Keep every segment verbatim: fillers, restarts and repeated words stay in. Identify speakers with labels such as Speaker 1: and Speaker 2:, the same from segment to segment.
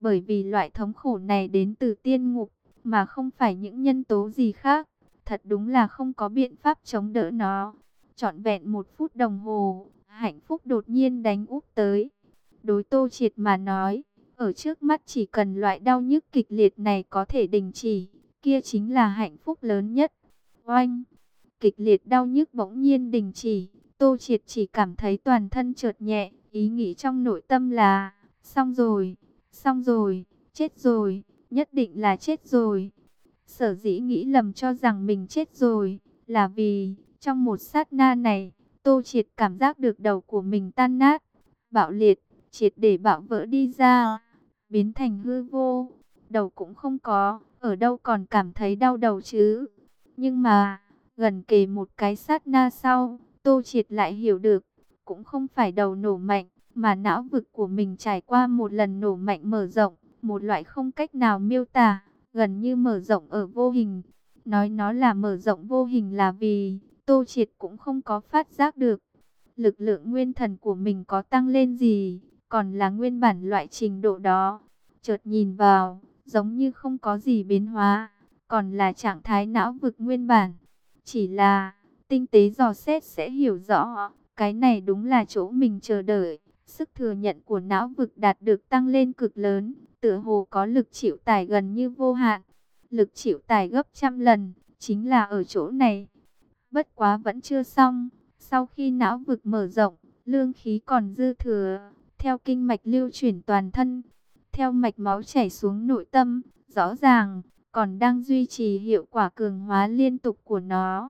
Speaker 1: Bởi vì loại thống khổ này đến từ tiên ngục, mà không phải những nhân tố gì khác. Thật đúng là không có biện pháp chống đỡ nó. Trọn vẹn một phút đồng hồ, hạnh phúc đột nhiên đánh úp tới. Đối Tô Triệt mà nói, ở trước mắt chỉ cần loại đau nhức kịch liệt này có thể đình chỉ, kia chính là hạnh phúc lớn nhất. Oanh! Kịch liệt đau nhức bỗng nhiên đình chỉ, Tô Triệt chỉ cảm thấy toàn thân chợt nhẹ, ý nghĩ trong nội tâm là, xong rồi, xong rồi, chết rồi, nhất định là chết rồi. Sở dĩ nghĩ lầm cho rằng mình chết rồi, là vì, trong một sát na này, Tô Triệt cảm giác được đầu của mình tan nát, bạo liệt, triệt để bạo vỡ đi ra, biến thành hư vô, đầu cũng không có, ở đâu còn cảm thấy đau đầu chứ. Nhưng mà, gần kề một cái sát na sau, Tô Triệt lại hiểu được, cũng không phải đầu nổ mạnh, mà não vực của mình trải qua một lần nổ mạnh mở rộng, một loại không cách nào miêu tả, gần như mở rộng ở vô hình. Nói nó là mở rộng vô hình là vì, Tô Triệt cũng không có phát giác được. Lực lượng nguyên thần của mình có tăng lên gì, còn là nguyên bản loại trình độ đó. Chợt nhìn vào, giống như không có gì biến hóa, còn là trạng thái não vực nguyên bản. Chỉ là, tinh tế dò xét sẽ hiểu rõ, cái này đúng là chỗ mình chờ đợi. Sức thừa nhận của não vực đạt được tăng lên cực lớn, tựa hồ có lực chịu tải gần như vô hạn. Lực chịu tải gấp trăm lần, chính là ở chỗ này. Bất quá vẫn chưa xong, sau khi não vực mở rộng, lương khí còn dư thừa, theo kinh mạch lưu chuyển toàn thân, theo mạch máu chảy xuống nội tâm, rõ ràng, còn đang duy trì hiệu quả cường hóa liên tục của nó.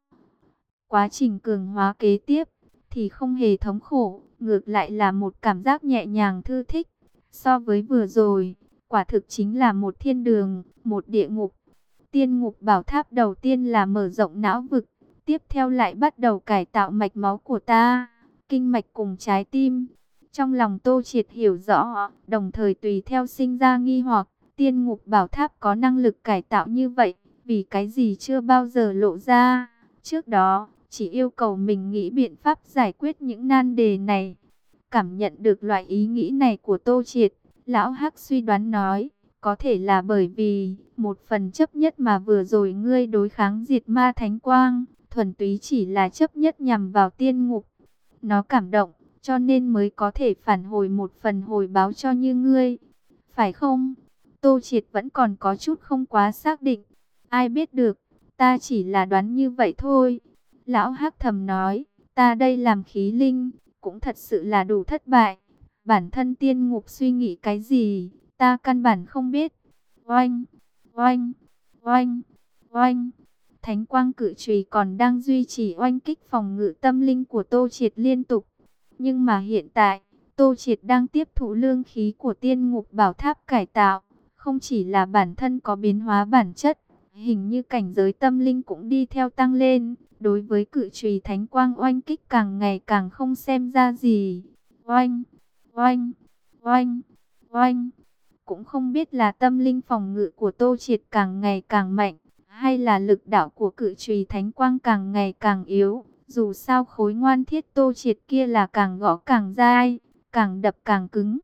Speaker 1: Quá trình cường hóa kế tiếp, thì không hề thống khổ, ngược lại là một cảm giác nhẹ nhàng thư thích. So với vừa rồi, quả thực chính là một thiên đường, một địa ngục. Tiên ngục bảo tháp đầu tiên là mở rộng não vực, tiếp theo lại bắt đầu cải tạo mạch máu của ta, kinh mạch cùng trái tim. Trong lòng Tô Triệt hiểu rõ, đồng thời tùy theo sinh ra nghi hoặc, tiên ngục bảo tháp có năng lực cải tạo như vậy, vì cái gì chưa bao giờ lộ ra. Trước đó, chỉ yêu cầu mình nghĩ biện pháp giải quyết những nan đề này. Cảm nhận được loại ý nghĩ này của Tô Triệt, Lão Hắc suy đoán nói, có thể là bởi vì, một phần chấp nhất mà vừa rồi ngươi đối kháng diệt ma thánh quang, thuần túy chỉ là chấp nhất nhằm vào tiên ngục. Nó cảm động, cho nên mới có thể phản hồi một phần hồi báo cho như ngươi. Phải không? Tô Triệt vẫn còn có chút không quá xác định. Ai biết được, ta chỉ là đoán như vậy thôi. Lão Hắc thầm nói, ta đây làm khí linh, cũng thật sự là đủ thất bại. Bản thân tiên ngục suy nghĩ cái gì, ta căn bản không biết. Oanh, oanh, oanh, oanh. Thánh quang cự chùy còn đang duy trì oanh kích phòng ngự tâm linh của Tô Triệt liên tục. Nhưng mà hiện tại, Tô Triệt đang tiếp thụ lương khí của tiên ngục bảo tháp cải tạo. Không chỉ là bản thân có biến hóa bản chất, hình như cảnh giới tâm linh cũng đi theo tăng lên. Đối với cự chùy thánh quang oanh kích càng ngày càng không xem ra gì. Oanh, oanh, oanh, oanh. Cũng không biết là tâm linh phòng ngự của Tô Triệt càng ngày càng mạnh, hay là lực đạo của cự chùy thánh quang càng ngày càng yếu. Dù sao khối ngoan thiết Tô Triệt kia là càng gõ càng dai, càng đập càng cứng.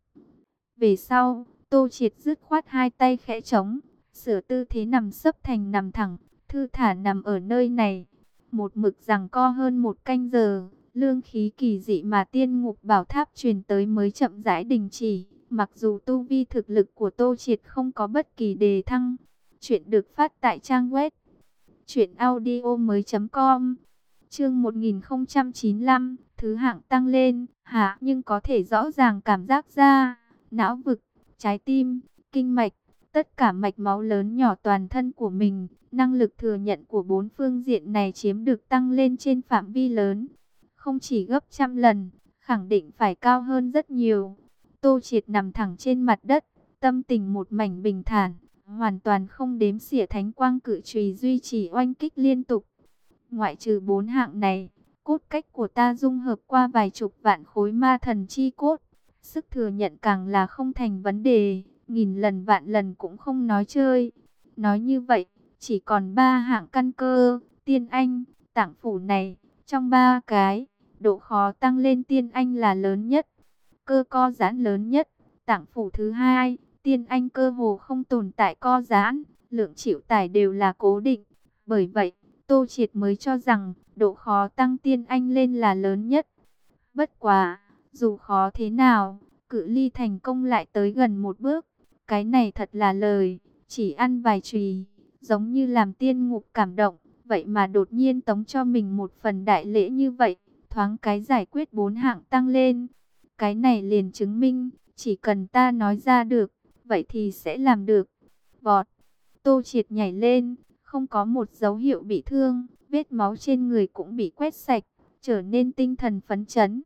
Speaker 1: Về sau, Tô Triệt dứt khoát hai tay khẽ trống, sửa tư thế nằm sấp thành nằm thẳng, thư thả nằm ở nơi này. Một mực giằng co hơn một canh giờ, lương khí kỳ dị mà tiên ngục bảo tháp truyền tới mới chậm rãi đình chỉ. Mặc dù tu vi thực lực của Tô Triệt không có bất kỳ đề thăng. Chuyện được phát tại trang web truyện audio mới chấm com. Chương một nghìn không trăm chín mươi lăm, thứ hạng tăng lên, hả? Nhưng có thể rõ ràng cảm giác ra, não vực, trái tim, kinh mạch, tất cả mạch máu lớn nhỏ toàn thân của mình, năng lực thừa nhận của bốn phương diện này chiếm được tăng lên trên phạm vi lớn. Không chỉ gấp trăm lần, khẳng định phải cao hơn rất nhiều. Tô Triệt nằm thẳng trên mặt đất, tâm tình một mảnh bình thản, hoàn toàn không đếm xỉa thánh quang cự chùy duy trì oanh kích liên tục. Ngoại trừ bốn hạng này, cốt cách của ta dung hợp qua vài chục vạn khối ma thần chi cốt. Sức thừa nhận càng là không thành vấn đề, nghìn lần vạn lần cũng không nói chơi. Nói như vậy, chỉ còn ba hạng căn cơ, tiên anh, tạng phủ này. Trong ba cái, độ khó tăng lên tiên anh là lớn nhất, cơ co giãn lớn nhất, tạng phủ thứ hai, Tiên Anh cơ hồ không tồn tại co giãn, lượng chịu tải đều là cố định. Bởi vậy, Tô Triệt mới cho rằng độ khó tăng Tiên Anh lên là lớn nhất. Bất quá, dù khó thế nào, cự ly thành công lại tới gần một bước. Cái này thật là lời, chỉ ăn vài chùy, giống như làm tiên ngục cảm động. Vậy mà đột nhiên tống cho mình một phần đại lễ như vậy, thoáng cái giải quyết bốn hạng tăng lên. Cái này liền chứng minh, chỉ cần ta nói ra được, vậy thì sẽ làm được. Vọt, Tô Triệt nhảy lên, không có một dấu hiệu bị thương, vết máu trên người cũng bị quét sạch, trở nên tinh thần phấn chấn.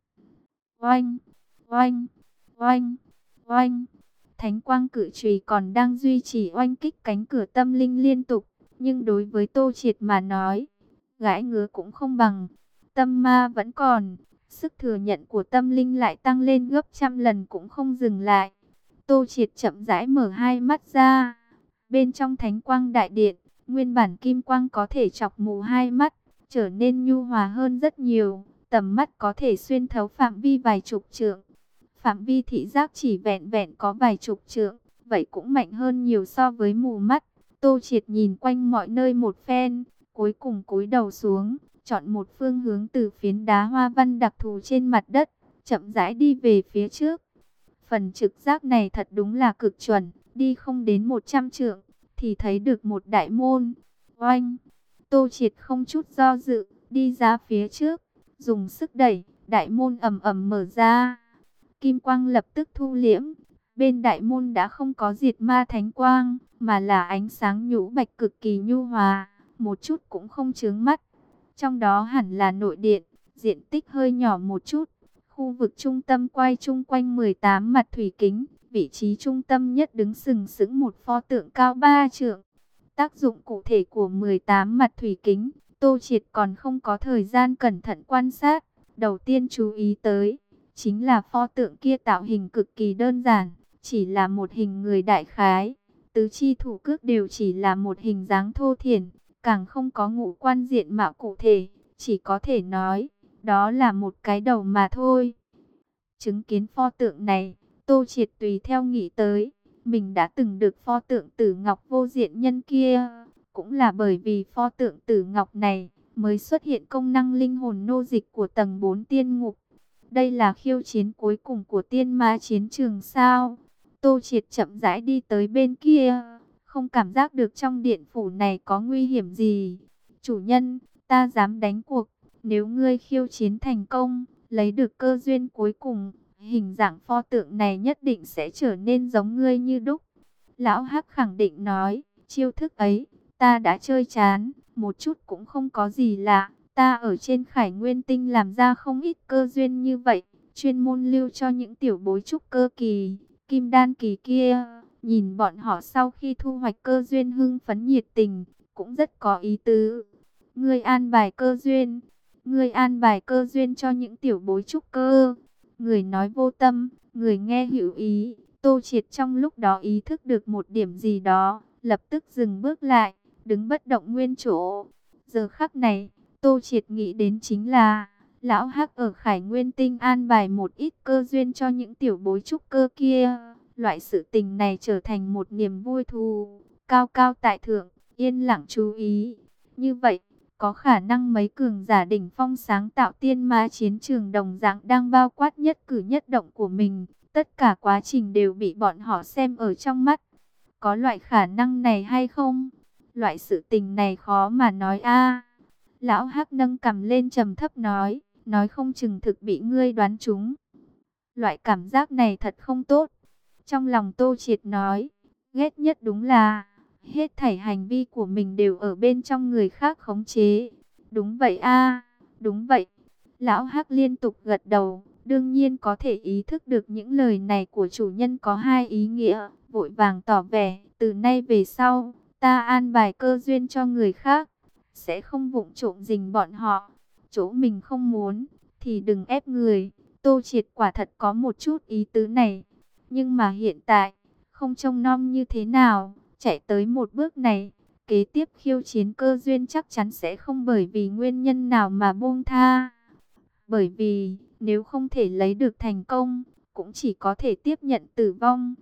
Speaker 1: Oanh, oanh, oanh, oanh. Thánh quang cự chùy còn đang duy trì oanh kích cánh cửa tâm linh liên tục, nhưng đối với Tô Triệt mà nói, gãi ngứa cũng không bằng. Tâm ma vẫn còn, sức thừa nhận của tâm linh lại tăng lên gấp trăm lần cũng không dừng lại. Tô Triệt chậm rãi mở hai mắt ra. Bên trong thánh quang đại điện, nguyên bản kim quang có thể chọc mù hai mắt, trở nên nhu hòa hơn rất nhiều. Tầm mắt có thể xuyên thấu phạm vi vài chục trượng. Phạm vi thị giác chỉ vẹn vẹn có vài chục trượng, vậy cũng mạnh hơn nhiều so với mù mắt. Tô Triệt nhìn quanh mọi nơi một phen, cuối cùng cúi đầu xuống, chọn một phương hướng từ phiến đá hoa văn đặc thù trên mặt đất, chậm rãi đi về phía trước. Phần trực giác này thật đúng là cực chuẩn, đi không đến một trăm trượng, thì thấy được một đại môn. Oanh! Tô Triệt không chút do dự, đi ra phía trước, dùng sức đẩy, đại môn ầm ầm mở ra. Kim quang lập tức thu liễm, bên đại môn đã không có diệt ma thánh quang, mà là ánh sáng nhũ bạch cực kỳ nhu hòa, một chút cũng không chướng mắt. Trong đó hẳn là nội điện, diện tích hơi nhỏ một chút. Khu vực trung tâm quay chung quanh mười tám mặt thủy kính, vị trí trung tâm nhất đứng sừng sững một pho tượng cao ba trượng. Tác dụng cụ thể của mười tám mặt thủy kính, Tô Triệt còn không có thời gian cẩn thận quan sát. Đầu tiên chú ý tới, chính là pho tượng kia tạo hình cực kỳ đơn giản, chỉ là một hình người đại khái. Tứ chi thủ cước đều chỉ là một hình dáng thô thiển, càng không có ngũ quan diện mạo cụ thể, chỉ có thể nói, đó là một cái đầu mà thôi. Chứng kiến pho tượng này, Tô Triệt tùy theo nghĩ tới, mình đã từng được pho tượng Tử Ngọc vô diện nhân kia. Cũng là bởi vì pho tượng Tử Ngọc này, mới xuất hiện công năng linh hồn nô dịch của tầng bốn tiên ngục. Đây là khiêu chiến cuối cùng của tiên ma chiến trường sao? Tô Triệt chậm rãi đi tới bên kia, không cảm giác được trong điện phủ này có nguy hiểm gì. Chủ nhân, ta dám đánh cuộc, nếu ngươi khiêu chiến thành công, lấy được cơ duyên cuối cùng, hình dạng pho tượng này nhất định sẽ trở nên giống ngươi như đúc. Lão Hắc khẳng định nói, chiêu thức ấy, ta đã chơi chán, một chút cũng không có gì lạ. Ta ở trên Khải Nguyên Tinh làm ra không ít cơ duyên như vậy, chuyên môn lưu cho những tiểu bối trúc cơ kỳ, kim đan kỳ kia. Nhìn bọn họ sau khi thu hoạch cơ duyên hưng phấn nhiệt tình, cũng rất có ý tứ. Ngươi an bài cơ duyên, ngươi an bài cơ duyên cho những tiểu bối trúc cơ. Người nói vô tâm, người nghe hữu ý. Tô Triệt trong lúc đó ý thức được một điểm gì đó, lập tức dừng bước lại, đứng bất động nguyên chỗ. Giờ khắc này, Tô Triệt nghĩ đến chính là, Lão Hắc ở Khải Nguyên Tinh an bài một ít cơ duyên cho những tiểu bối trúc cơ kia. Loại sự tình này trở thành một niềm vui thú, cao cao tại thượng, yên lặng chú ý. Như vậy, có khả năng mấy cường giả đỉnh phong sáng tạo tiên ma chiến trường đồng dạng đang bao quát nhất cử nhất động của mình. Tất cả quá trình đều bị bọn họ xem ở trong mắt. Có loại khả năng này hay không? Loại sự tình này khó mà nói a. Lão Hắc nâng cằm lên trầm thấp nói, nói không chừng thực bị ngươi đoán trúng. Loại cảm giác này thật không tốt. Trong lòng Tô Triệt nói, ghét nhất đúng là, hết thảy hành vi của mình đều ở bên trong người khác khống chế. Đúng vậy a, đúng vậy. Lão Hắc liên tục gật đầu, đương nhiên có thể ý thức được những lời này của chủ nhân có hai ý nghĩa, vội vàng tỏ vẻ, từ nay về sau, ta an bài cơ duyên cho người khác, sẽ không vụng trộm rình bọn họ. Chỗ mình không muốn, thì đừng ép người. Tô Triệt quả thật có một chút ý tứ này. Nhưng mà hiện tại, không trông nom như thế nào, chạy tới một bước này, kế tiếp khiêu chiến cơ duyên chắc chắn sẽ không bởi vì nguyên nhân nào mà buông tha. Bởi vì, nếu không thể lấy được thành công, cũng chỉ có thể tiếp nhận tử vong.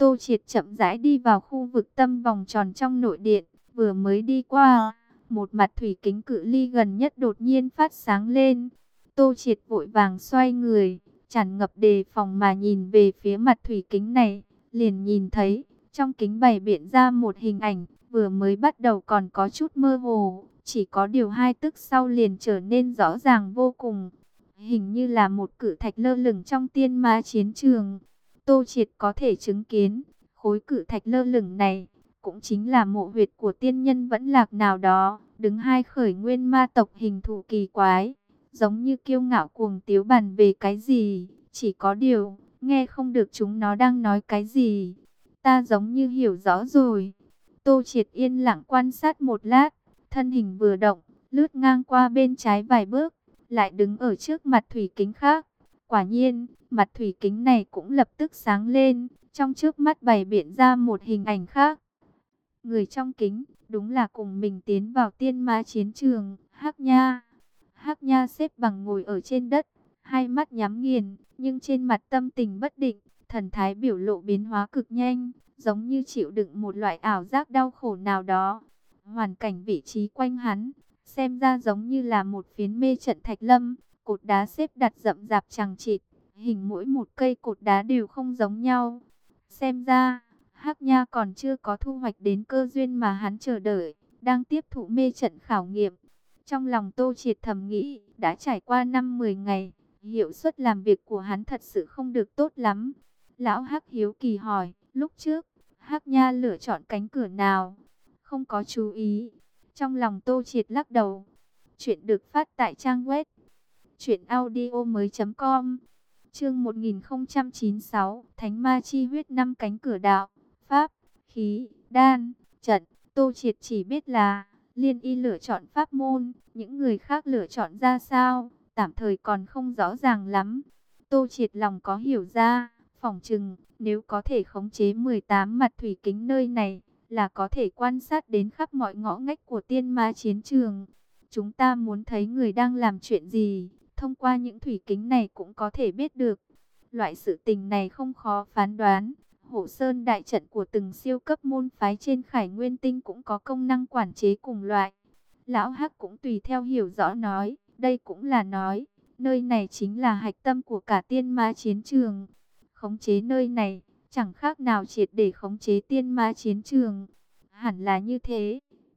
Speaker 1: Tô Triệt chậm rãi đi vào khu vực tâm vòng tròn trong nội điện, vừa mới đi qua, một mặt thủy kính cự ly gần nhất đột nhiên phát sáng lên. Tô Triệt vội vàng xoay người, tràn ngập đề phòng mà nhìn về phía mặt thủy kính này, liền nhìn thấy, trong kính bày biện ra một hình ảnh, vừa mới bắt đầu còn có chút mơ hồ, chỉ có điều hai tức sau liền trở nên rõ ràng vô cùng. Hình như là một cự thạch lơ lửng trong tiên ma chiến trường. Tô Triệt có thể chứng kiến, khối cự thạch lơ lửng này, cũng chính là mộ huyệt của tiên nhân vẫn lạc nào đó, đứng hai khởi nguyên ma tộc hình thù kỳ quái, giống như kiêu ngạo cuồng tiếu bàn về cái gì, chỉ có điều, nghe không được chúng nó đang nói cái gì. Ta giống như hiểu rõ rồi. Tô Triệt yên lặng quan sát một lát, thân hình vừa động, lướt ngang qua bên trái vài bước, lại đứng ở trước mặt thủy kính khác. Quả nhiên, mặt thủy kính này cũng lập tức sáng lên, trong trước mắt bày biện ra một hình ảnh khác. Người trong kính, đúng là cùng mình tiến vào tiên ma chiến trường, Hắc Nha. Hắc Nha xếp bằng ngồi ở trên đất, hai mắt nhắm nghiền, nhưng trên mặt tâm tình bất định, thần thái biểu lộ biến hóa cực nhanh, giống như chịu đựng một loại ảo giác đau khổ nào đó. Hoàn cảnh vị trí quanh hắn, xem ra giống như là một phiến mê trận thạch lâm, cột đá xếp đặt rậm rạp chằng chịt, hình mỗi một cây cột đá đều không giống nhau. Xem ra, Hắc Nha còn chưa có thu hoạch đến cơ duyên mà hắn chờ đợi, đang tiếp thụ mê trận khảo nghiệm. Trong lòng Tô Triệt thầm nghĩ, đã trải qua năm mười ngày, hiệu suất làm việc của hắn thật sự không được tốt lắm. Lão Hắc hiếu kỳ hỏi, lúc trước, Hắc Nha lựa chọn cánh cửa nào? Không có chú ý. Trong lòng Tô Triệt lắc đầu. Chuyện được phát tại trang web truyện audio mới chấm com. Chương một nghìn không trăm chín mươi sáu, Thánh Ma Chi Huyết, năm cánh cửa đạo, pháp, khí, đan, trận. Tô Triệt chỉ biết là Liên Y lựa chọn pháp môn, những người khác lựa chọn ra sao, tạm thời còn không rõ ràng lắm. Tô Triệt lòng có hiểu ra, phỏng chừng nếu có thể khống chế mười tám mặt thủy kính nơi này, là có thể quan sát đến khắp mọi ngõ ngách của tiên ma chiến trường. Chúng ta muốn thấy người đang làm chuyện gì, thông qua những thủy kính này cũng có thể biết được. Loại sự tình này không khó phán đoán. Hộ Sơn đại trận của từng siêu cấp môn phái trên Khải Nguyên Tinh cũng có công năng quản chế cùng loại. Lão Hắc cũng tùy theo hiểu rõ nói, đây cũng là nói, nơi này chính là hạch tâm của cả tiên ma chiến trường. Khống chế nơi này, chẳng khác nào triệt để khống chế tiên ma chiến trường. Hẳn là như thế.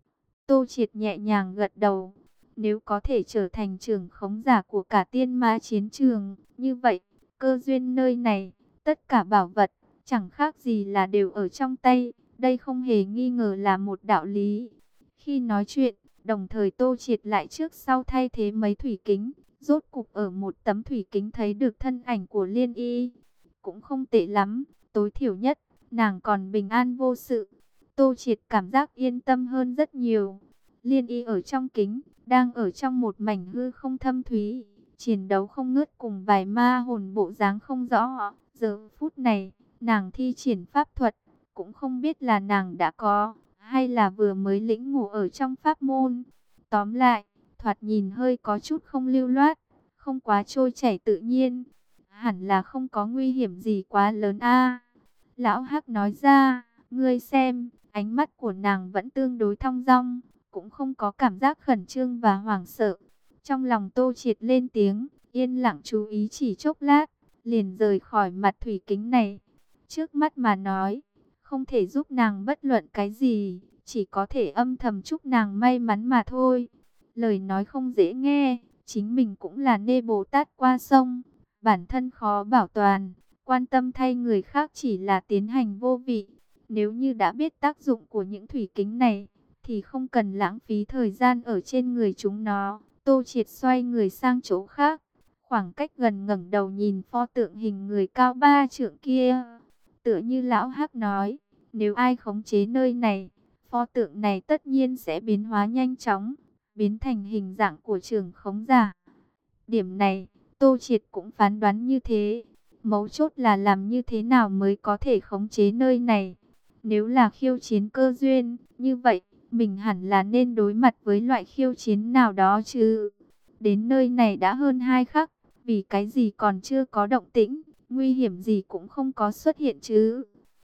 Speaker 1: Tô Triệt nhẹ nhàng gật đầu. Nếu có thể trở thành trưởng khống giả của cả tiên ma chiến trường, như vậy, cơ duyên nơi này, tất cả bảo vật, chẳng khác gì là đều ở trong tay. Đây không hề nghi ngờ là một đạo lý. Khi nói chuyện, đồng thời Tô Triệt lại trước sau thay thế mấy thủy kính. Rốt cục ở một tấm thủy kính thấy được thân ảnh của Liên Y. Cũng không tệ lắm, tối thiểu nhất, nàng còn bình an vô sự. Tô Triệt cảm giác yên tâm hơn rất nhiều. Liên Y ở trong kính, đang ở trong một mảnh hư không thâm thúy, chiến đấu không ngớt cùng vài ma hồn bộ dáng không rõ. Giờ phút này, nàng thi triển pháp thuật, cũng không biết là nàng đã có, hay là vừa mới lĩnh ngộ ở trong pháp môn. Tóm lại, thoạt nhìn hơi có chút không lưu loát, không quá trôi chảy tự nhiên. Hẳn là không có nguy hiểm gì quá lớn a. Lão Hắc nói ra, ngươi xem, ánh mắt của nàng vẫn tương đối thong dong, cũng không có cảm giác khẩn trương và hoảng sợ. Trong lòng Tô Triệt lên tiếng, yên lặng chú ý chỉ chốc lát, liền rời khỏi mặt thủy kính này. Trước mắt mà nói, không thể giúp nàng bất luận cái gì, chỉ có thể âm thầm chúc nàng may mắn mà thôi. Lời nói không dễ nghe, chính mình cũng là nê Bồ Tát qua sông, bản thân khó bảo toàn, quan tâm thay người khác chỉ là tiến hành vô vị. Nếu như đã biết tác dụng của những thủy kính này, thì không cần lãng phí thời gian ở trên người chúng nó. Tô Triệt xoay người sang chỗ khác, khoảng cách gần ngẩng đầu nhìn pho tượng hình người cao ba trượng kia. Tựa như lão Hắc nói, nếu ai khống chế nơi này, pho tượng này tất nhiên sẽ biến hóa nhanh chóng, biến thành hình dạng của trưởng khống giả. Điểm này, Tô Triệt cũng phán đoán như thế. Mấu chốt là làm như thế nào mới có thể khống chế nơi này. Nếu là khiêu chiến cơ duyên, như vậy, mình hẳn là nên đối mặt với loại khiêu chiến nào đó chứ. Đến nơi này đã hơn hai khắc, vì cái gì còn chưa có động tĩnh, nguy hiểm gì cũng không có xuất hiện chứ.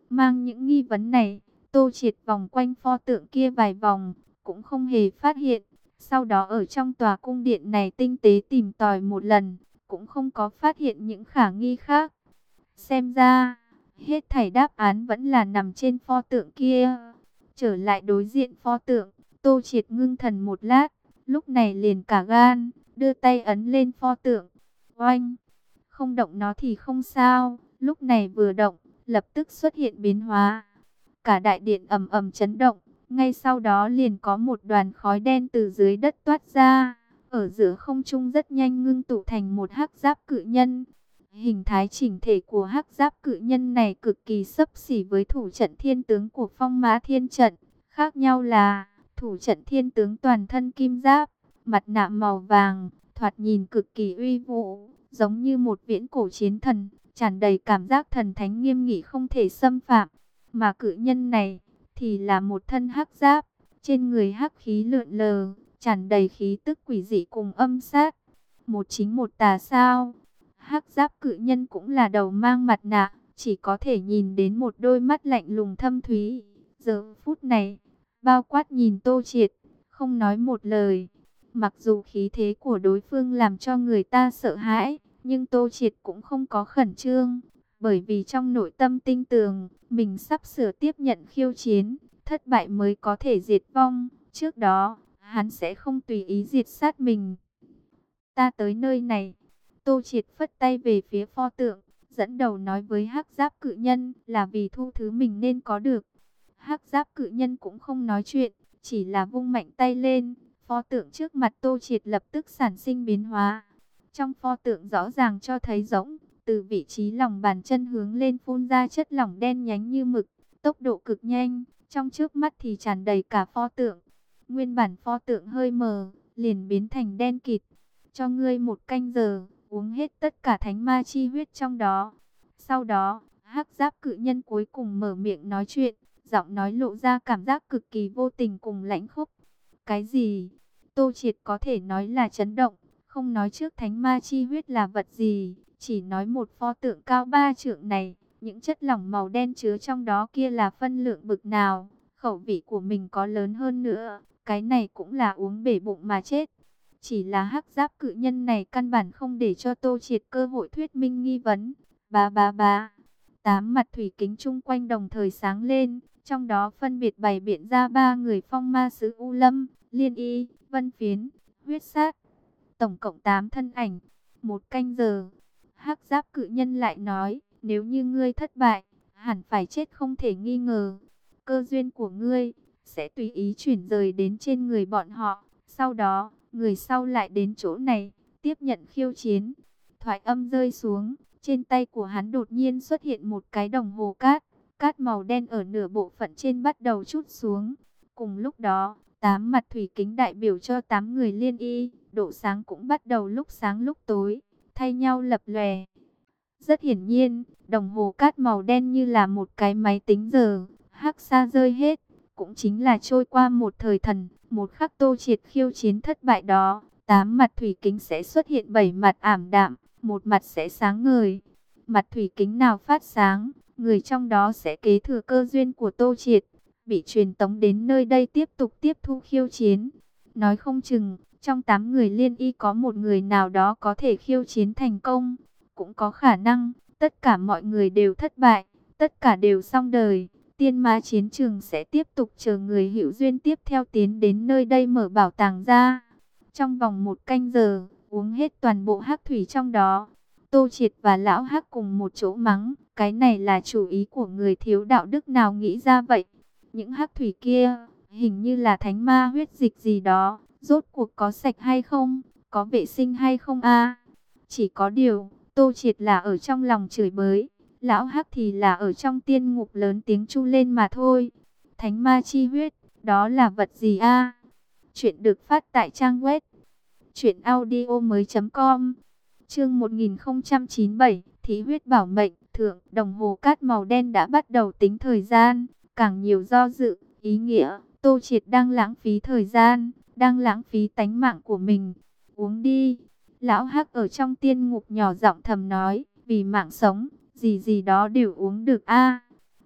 Speaker 1: Mang những nghi vấn này, Tô Triệt vòng quanh pho tượng kia vài vòng, cũng không hề phát hiện. Sau đó ở trong tòa cung điện này tinh tế tìm tòi một lần, cũng không có phát hiện những khả nghi khác. Xem ra, hết thảy đáp án vẫn là nằm trên pho tượng kia. Trở lại đối diện pho tượng, Tô Triệt ngưng thần một lát, lúc này liền cả gan, đưa tay ấn lên pho tượng. Oanh! Không động nó thì không sao, lúc này vừa động, lập tức xuất hiện biến hóa. Cả đại điện ầm ầm chấn động, ngay sau đó liền có một đoàn khói đen từ dưới đất toát ra, ở giữa không trung rất nhanh ngưng tụ thành một hắc giáp cự nhân. Hình thái chỉnh thể của hắc giáp cự nhân này cực kỳ xấp xỉ với thủ trận thiên tướng của Phong Mã Thiên Trận. Khác nhau là, thủ trận thiên tướng toàn thân kim giáp, mặt nạ màu vàng, thoạt nhìn cực kỳ uy vũ, giống như một viễn cổ chiến thần, tràn đầy cảm giác thần thánh nghiêm nghị không thể xâm phạm. Mà cự nhân này thì là một thân hắc giáp, trên người hắc khí lượn lờ, tràn đầy khí tức quỷ dị cùng âm sát. Một chính một tà sao? Hắc giáp cự nhân cũng là đầu mang mặt nạ, chỉ có thể nhìn đến một đôi mắt lạnh lùng thâm thúy. Giờ phút này, bao quát nhìn Tô Triệt, không nói một lời. Mặc dù khí thế của đối phương làm cho người ta sợ hãi, nhưng Tô Triệt cũng không có khẩn trương, bởi vì trong nội tâm tinh tường, mình sắp sửa tiếp nhận khiêu chiến, thất bại mới có thể diệt vong. Trước đó, hắn sẽ không tùy ý diệt sát mình. Ta tới nơi này. Tô Triệt phất tay về phía pho tượng, dẫn đầu nói với hắc giáp cự nhân là vì thu thứ mình nên có được. Hắc giáp cự nhân cũng không nói chuyện, chỉ là vung mạnh tay lên. Pho tượng trước mặt Tô Triệt lập tức sản sinh biến hóa. Trong pho tượng rõ ràng cho thấy rỗng, từ vị trí lòng bàn chân hướng lên phun ra chất lỏng đen nhánh như mực, tốc độ cực nhanh, trong trước mắt thì tràn đầy cả pho tượng. Nguyên bản pho tượng hơi mờ, liền biến thành đen kịt. Cho ngươi một canh giờ, uống hết tất cả thánh ma chi huyết trong đó. Sau đó, hắc giáp cự nhân cuối cùng mở miệng nói chuyện, giọng nói lộ ra cảm giác cực kỳ vô tình cùng lãnh khốc. Cái gì? Tô Triệt có thể nói là chấn động, không nói trước thánh ma chi huyết là vật gì, chỉ nói một pho tượng cao ba trượng này, những chất lỏng màu đen chứa trong đó kia là phân lượng bực nào, khẩu vị của mình có lớn hơn nữa, cái này cũng là uống bể bụng mà chết. Chỉ là hắc giáp cự nhân này căn bản không để cho Tô Triệt cơ hội thuyết minh nghi vấn. Ba ba ba, tám mặt thủy kính chung quanh đồng thời sáng lên, trong đó phân biệt bày biện ra ba người phong ma sứ U Lâm, Liên Y, Vân Phiến, Huyết Sát. Tổng cộng tám thân ảnh. Một canh giờ, hắc giáp cự nhân lại nói, nếu như ngươi thất bại, hẳn phải chết không thể nghi ngờ. Cơ duyên của ngươi sẽ tùy ý chuyển rời đến trên người bọn họ. Sau đó, người sau lại đến chỗ này, tiếp nhận khiêu chiến. Thoại âm rơi xuống, trên tay của hắn đột nhiên xuất hiện một cái đồng hồ cát. Cát màu đen ở nửa bộ phận trên bắt đầu trút xuống. Cùng lúc đó, tám mặt thủy kính đại biểu cho tám người Liên Y, độ sáng cũng bắt đầu lúc sáng lúc tối, thay nhau lập lòe. Rất hiển nhiên, đồng hồ cát màu đen như là một cái máy tính giờ, hắc xa rơi hết, cũng chính là trôi qua một thời thần. Một khắc Tô Triệt khiêu chiến thất bại đó, tám mặt thủy kính sẽ xuất hiện bảy mặt ảm đạm, một mặt sẽ sáng ngời. Mặt thủy kính nào phát sáng, người trong đó sẽ kế thừa cơ duyên của Tô Triệt, bị truyền tống đến nơi đây tiếp tục tiếp thu khiêu chiến. Nói không chừng, trong tám người Liên Y có một người nào đó có thể khiêu chiến thành công, cũng có khả năng tất cả mọi người đều thất bại, tất cả đều xong đời. Tiên ma chiến trường sẽ tiếp tục chờ người hữu duyên tiếp theo tiến đến nơi đây mở bảo tàng ra. Trong vòng một canh giờ, uống hết toàn bộ hắc thủy trong đó. Tô Triệt và lão hắc cùng một chỗ mắng, cái này là chủ ý của người thiếu đạo đức nào nghĩ ra vậy? Những hắc thủy kia, hình như là thánh ma huyết dịch gì đó, rốt cuộc có sạch hay không, có vệ sinh hay không a? Chỉ có điều, Tô Triệt là ở trong lòng chửi bới, lão hắc thì là ở trong tiên ngục lớn tiếng chu lên mà thôi. Thánh ma chi huyết, đó là vật gì a? Chuyện được phát tại trang web truyện audio mới chấm com. Chương một nghìn không trăm chín mươi bảy, Thí huyết bảo mệnh. Thượng, đồng hồ cát màu đen đã bắt đầu tính thời gian, càng nhiều do dự, ý nghĩa, Tô Triệt đang lãng phí thời gian, đang lãng phí tánh mạng của mình. Uống đi. Lão hắc ở trong tiên ngục nhỏ giọng thầm nói, vì mạng sống, gì gì đó đều uống được a.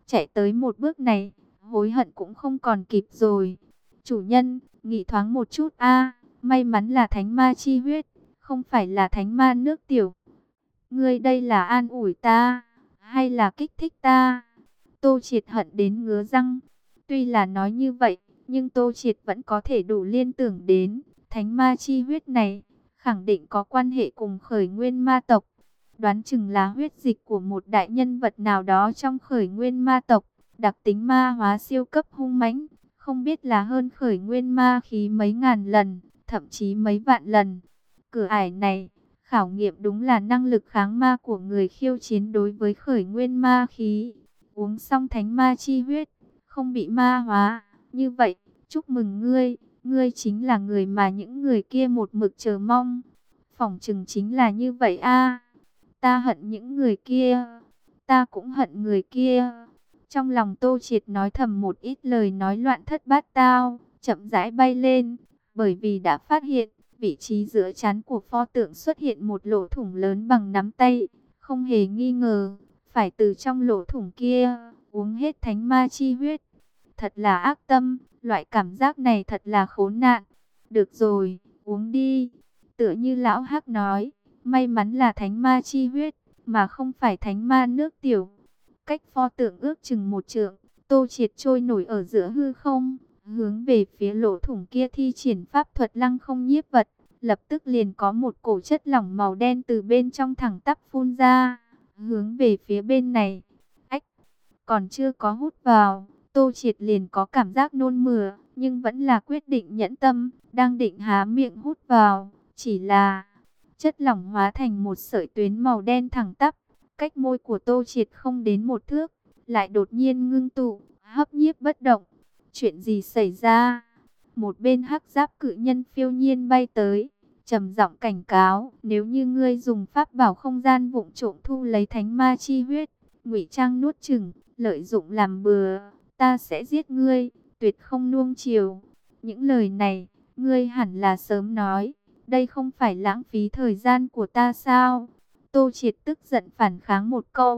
Speaker 1: chạy tới một bước này, hối hận cũng không còn kịp rồi. Chủ nhân, nghĩ thoáng một chút a, may mắn là thánh ma chi huyết, không phải là thánh ma nước tiểu. Ngươi đây là an ủi ta, hay là kích thích ta? Tô Triệt hận đến ngứa răng. Tuy là nói như vậy, nhưng Tô Triệt vẫn có thể đủ liên tưởng đến thánh ma chi huyết này, khẳng định có quan hệ cùng khởi nguyên ma tộc. Đoán chừng là huyết dịch của một đại nhân vật nào đó trong khởi nguyên ma tộc, đặc tính ma hóa siêu cấp hung mãnh, không biết là hơn khởi nguyên ma khí mấy ngàn lần, thậm chí mấy vạn lần. Cửa ải này, khảo nghiệm đúng là năng lực kháng ma của người khiêu chiến đối với khởi nguyên ma khí. Uống xong thánh ma chi huyết, không bị ma hóa, như vậy, chúc mừng ngươi, ngươi chính là người mà những người kia một mực chờ mong. Phỏng chừng chính là như vậy a. Ta hận những người kia, ta cũng hận người kia. Trong lòng Tô Triệt nói thầm một ít lời nói loạn thất bát tao, chậm rãi bay lên, bởi vì đã phát hiện, vị trí giữa trán của pho tượng xuất hiện một lỗ thủng lớn bằng nắm tay, không hề nghi ngờ, phải từ trong lỗ thủng kia, uống hết thánh ma chi huyết. Thật là ác tâm, loại cảm giác này thật là khốn nạn. Được rồi, uống đi. Tựa như lão Hắc nói, may mắn là thánh ma chi huyết, mà không phải thánh ma nước tiểu. Cách pho tượng ước chừng một trượng, Tô Triệt trôi nổi ở giữa hư không, hướng về phía lỗ thủng kia thi triển pháp thuật lăng không nhiếp vật. Lập tức liền có một cổ chất lỏng màu đen từ bên trong thẳng tắp phun ra, hướng về phía bên này. Ách, còn chưa có hút vào, Tô Triệt liền có cảm giác nôn mửa, nhưng vẫn là quyết định nhẫn tâm, đang định há miệng hút vào, chỉ là chất lỏng hóa thành một sợi tuyến màu đen thẳng tắp, cách môi của Tô Triệt không đến một thước, lại đột nhiên ngưng tụ, hấp nhiếp bất động. Chuyện gì xảy ra? Một bên hắc giáp cự nhân phiêu nhiên bay tới, trầm giọng cảnh cáo, nếu như ngươi dùng pháp bảo không gian vụng trộm thu lấy thánh ma chi huyết, ngụy trang nuốt chửng, lợi dụng làm bừa, ta sẽ giết ngươi, tuyệt không nuông chiều. Những lời này, ngươi hẳn là sớm nói, đây không phải lãng phí thời gian của ta sao? Tô Triệt tức giận phản kháng một câu.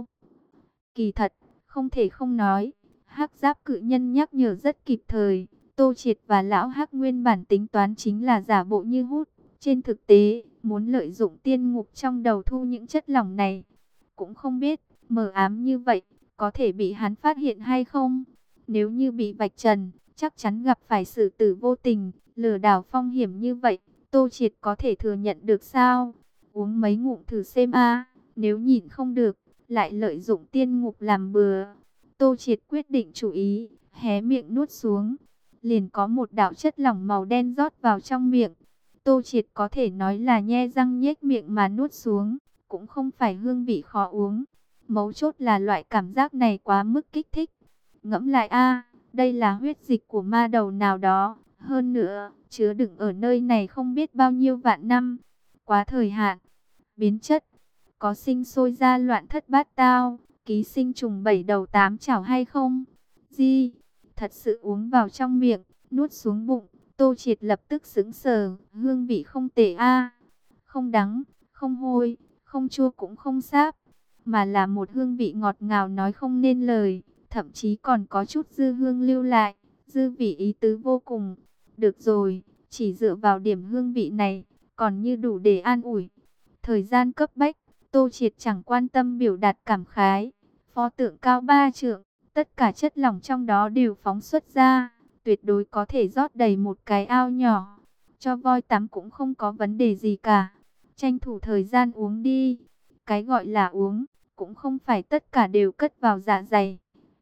Speaker 1: Kỳ thật, không thể không nói, hắc giáp cự nhân nhắc nhở rất kịp thời. Tô Triệt và lão Hắc nguyên bản tính toán chính là giả bộ như hút. Trên thực tế, muốn lợi dụng tiên ngục trong đầu thu những chất lỏng này. Cũng không biết, mờ ám như vậy, có thể bị hắn phát hiện hay không? Nếu như bị vạch trần, chắc chắn gặp phải sự tử vô tình, lừa đảo phong hiểm như vậy. Tô Triệt có thể thừa nhận được sao? Uống mấy ngụm thử xem a, nếu nhìn không được, lại lợi dụng tiên ngục làm bừa. Tô Triệt quyết định chủ ý, hé miệng nuốt xuống. Liền có một đạo chất lỏng màu đen rót vào trong miệng. Tô Triệt có thể nói là nhe răng nhếch miệng mà nuốt xuống, cũng không phải hương vị khó uống. Mấu chốt là loại cảm giác này quá mức kích thích. Ngẫm lại a, đây là huyết dịch của ma đầu nào đó, hơn nữa, chứa đựng ở nơi này không biết bao nhiêu vạn năm. Quá thời hạn, biến chất, có sinh sôi ra loạn thất bát tao, ký sinh trùng bảy đầu tám chảo hay không? Di, thật sự uống vào trong miệng, nuốt xuống bụng, Tô Triệt lập tức sững sờ, hương vị không tệ a, không đắng, không hôi, không chua cũng không sáp, mà là một hương vị ngọt ngào nói không nên lời, thậm chí còn có chút dư hương lưu lại, dư vị ý tứ vô cùng. Được rồi, chỉ dựa vào điểm hương vị này, còn như đủ để an ủi. Thời gian cấp bách, Tô Triệt chẳng quan tâm biểu đạt cảm khái. Pho tượng cao ba trượng, tất cả chất lỏng trong đó đều phóng xuất ra, tuyệt đối có thể rót đầy một cái ao nhỏ. Cho voi tắm cũng không có vấn đề gì cả. Tranh thủ thời gian uống đi. Cái gọi là uống, cũng không phải tất cả đều cất vào dạ dày.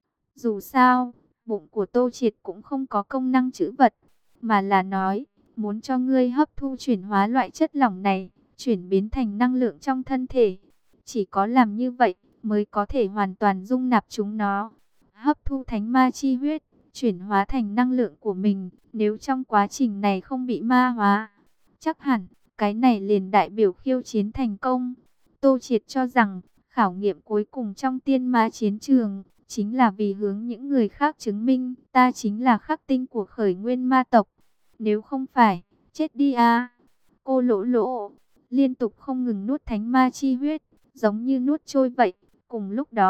Speaker 1: Dù sao, bụng của Tô Triệt cũng không có công năng trữ vật, mà là nói, muốn cho ngươi hấp thu chuyển hóa loại chất lỏng này, chuyển biến thành năng lượng trong thân thể. Chỉ có làm như vậy, mới có thể hoàn toàn dung nạp chúng nó. Hấp thu thánh ma chi huyết, chuyển hóa thành năng lượng của mình, nếu trong quá trình này không bị ma hóa, chắc hẳn, cái này liền đại biểu khiêu chiến thành công. Tô Triệt cho rằng, khảo nghiệm cuối cùng trong tiên ma chiến trường, chính là vì hướng những người khác chứng minh, ta chính là khắc tinh của khởi nguyên ma tộc. Nếu không phải, chết đi a. Cô lỗ lỗ, liên tục không ngừng nuốt thánh ma chi huyết, giống như nuốt trôi vậy. Cùng lúc đó,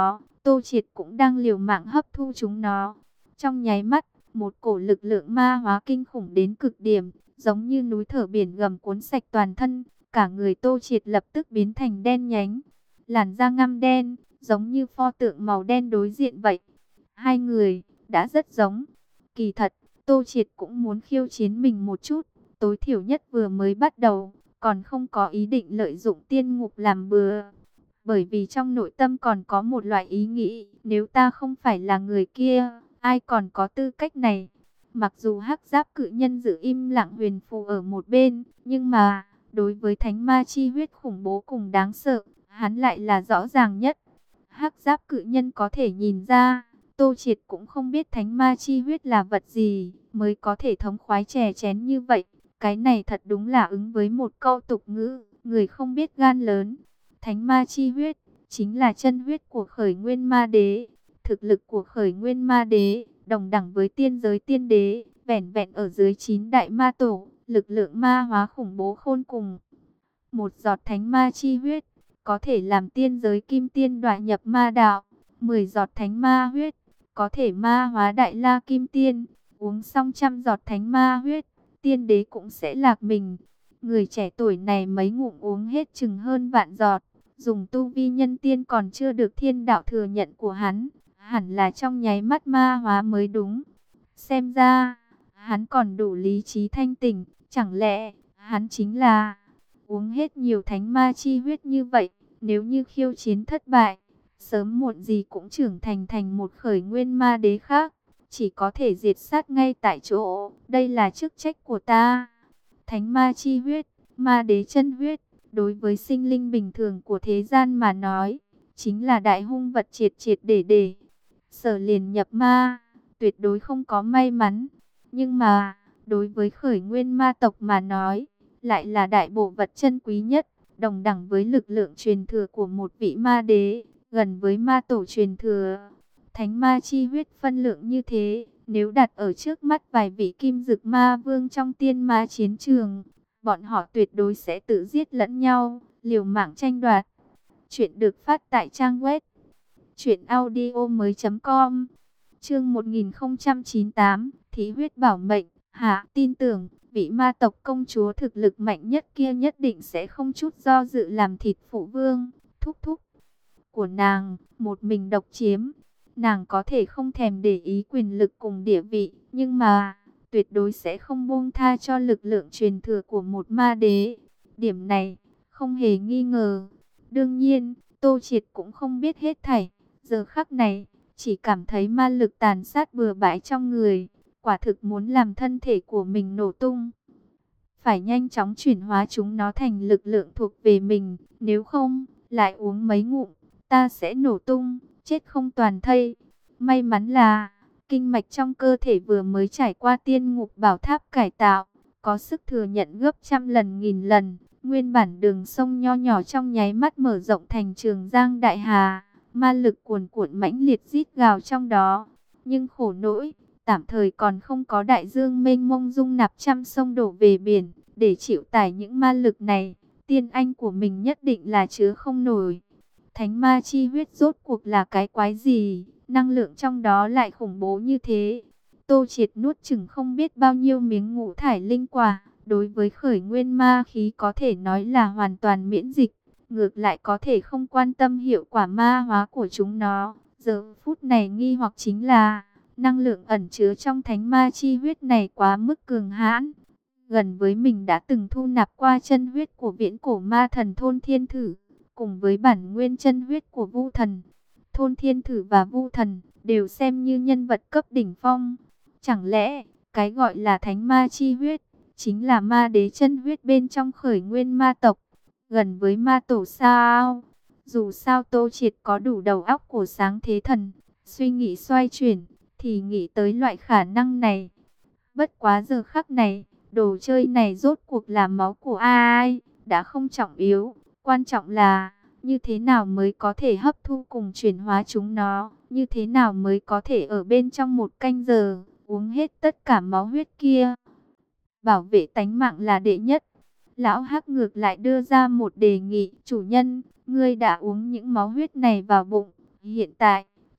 Speaker 1: Tô Triệt cũng đang liều mạng hấp thu chúng nó. Trong nháy mắt, một cổ lực lượng ma hóa kinh khủng đến cực điểm, giống như núi thở biển gầm cuốn sạch toàn thân. Cả người Tô Triệt lập tức biến thành đen nhánh, làn da ngăm đen, giống như pho tượng màu đen đối diện vậy. Hai người đã rất giống. Kỳ thật, Tô Triệt cũng muốn khiêu chiến mình một chút, tối thiểu nhất vừa mới bắt đầu, còn không có ý định lợi dụng tiên ngục làm bừa. Bởi vì trong nội tâm còn có một loại ý nghĩ, nếu ta không phải là người kia, ai còn có tư cách này. Mặc dù hắc giáp cự nhân giữ im lặng huyền phù ở một bên, nhưng mà, đối với thánh ma chi huyết khủng bố cùng đáng sợ, hắn lại là rõ ràng nhất. Hắc giáp cự nhân có thể nhìn ra, Tô Triệt cũng không biết thánh ma chi huyết là vật gì, mới có thể thống khoái chè chén như vậy. Cái này thật đúng là ứng với một câu tục ngữ, người không biết gan lớn. Thánh ma chi huyết, chính là chân huyết của khởi nguyên ma đế. Thực lực của khởi nguyên ma đế, đồng đẳng với tiên giới tiên đế, vẻn vẹn ở dưới chín đại ma tổ, lực lượng ma hóa khủng bố khôn cùng. Một giọt thánh ma chi huyết, có thể làm tiên giới kim tiên đoạ nhập ma đạo. Mười giọt thánh ma huyết, có thể ma hóa đại la kim tiên. Uống xong trăm giọt thánh ma huyết, tiên đế cũng sẽ lạc mình. Người trẻ tuổi này mấy ngụm uống hết chừng hơn vạn giọt. Dùng tu vi nhân tiên còn chưa được thiên đạo thừa nhận của hắn, hẳn là trong nháy mắt ma hóa mới đúng. Xem ra, hắn còn đủ lý trí thanh tỉnh, chẳng lẽ hắn chính là uống hết nhiều thánh ma chi huyết như vậy. Nếu như khiêu chiến thất bại, sớm muộn gì cũng trưởng thành thành một khởi nguyên ma đế khác, chỉ có thể diệt sát ngay tại chỗ. Đây là chức trách của ta. Thánh ma chi huyết, ma đế chân huyết, đối với sinh linh bình thường của thế gian mà nói, chính là đại hung vật triệt triệt để để. Sở liền nhập ma, tuyệt đối không có may mắn. Nhưng mà, đối với khởi nguyên ma tộc mà nói, lại là đại bổ vật chân quý nhất, đồng đẳng với lực lượng truyền thừa của một vị ma đế, gần với ma tổ truyền thừa. Thánh ma chi huyết phân lượng như thế, nếu đặt ở trước mắt vài vị kim dực ma vương trong tiên ma chiến trường, bọn họ tuyệt đối sẽ tự giết lẫn nhau, liều mạng tranh đoạt. Chuyện được phát tại trang web truyện audio mới chấm com. Chương một nghìn không trăm chín mươi tám, thí huyết bảo mệnh. Hạ tin tưởng, vị ma tộc công chúa thực lực mạnh nhất kia nhất định sẽ không chút do dự làm thịt phụ vương, thúc thúc của nàng, một mình độc chiếm. Nàng có thể không thèm để ý quyền lực cùng địa vị, nhưng mà tuyệt đối sẽ không buông tha cho lực lượng truyền thừa của một ma đế. Điểm này, không hề nghi ngờ. Đương nhiên, Tô Triệt cũng không biết hết thảy. Giờ khắc này, chỉ cảm thấy ma lực tàn sát bừa bãi trong người. Quả thực muốn làm thân thể của mình nổ tung. Phải nhanh chóng chuyển hóa chúng nó thành lực lượng thuộc về mình. Nếu không, lại uống mấy ngụm, ta sẽ nổ tung, chết không toàn thây. May mắn là kinh mạch trong cơ thể vừa mới trải qua tiên ngục bảo tháp cải tạo, có sức thừa nhận gấp trăm lần nghìn lần. Nguyên bản đường sông nho nhỏ trong nháy mắt mở rộng thành Trường Giang Đại Hà, ma lực cuồn cuộn mãnh liệt rít gào trong đó. Nhưng khổ nỗi, tạm thời còn không có đại dương mênh mông dung nạp trăm sông đổ về biển, để chịu tải những ma lực này, tiên anh của mình nhất định là chứa không nổi. Thánh ma chi huyết rốt cuộc là cái quái gì? Năng lượng trong đó lại khủng bố như thế. Tô Triệt nuốt chừng không biết bao nhiêu miếng ngũ thải linh quả. Đối với khởi nguyên ma khí có thể nói là hoàn toàn miễn dịch. Ngược lại có thể không quan tâm hiệu quả ma hóa của chúng nó. Giờ phút này nghi hoặc chính là năng lượng ẩn chứa trong thánh ma chi huyết này quá mức cường hãn. Gần với mình đã từng thu nạp qua chân huyết của viễn cổ ma thần Thôn Thiên Thử, cùng với bản nguyên chân huyết của Vu Thần. Thôn Thiên Thử và Vu Thần đều xem như nhân vật cấp đỉnh phong. Chẳng lẽ cái gọi là thánh ma chi huyết chính là ma đế chân huyết bên trong khởi nguyên ma tộc, gần với ma tổ sao? Dù sao Tô Triệt có đủ đầu óc của sáng thế thần, suy nghĩ xoay chuyển, thì nghĩ tới loại khả năng này. Bất quá giờ khắc này, đồ chơi này rốt cuộc là máu của ai, đã không trọng yếu. Quan trọng là, như thế nào mới có thể hấp thu cùng chuyển hóa chúng nó, như thế nào mới có thể ở bên trong một canh giờ, uống hết tất cả máu huyết kia. Bảo vệ tánh mạng là đệ nhất. Lão Hắc ngược lại đưa ra một đề nghị, chủ nhân, ngươi đã uống những máu huyết này vào bụng, hiện tại,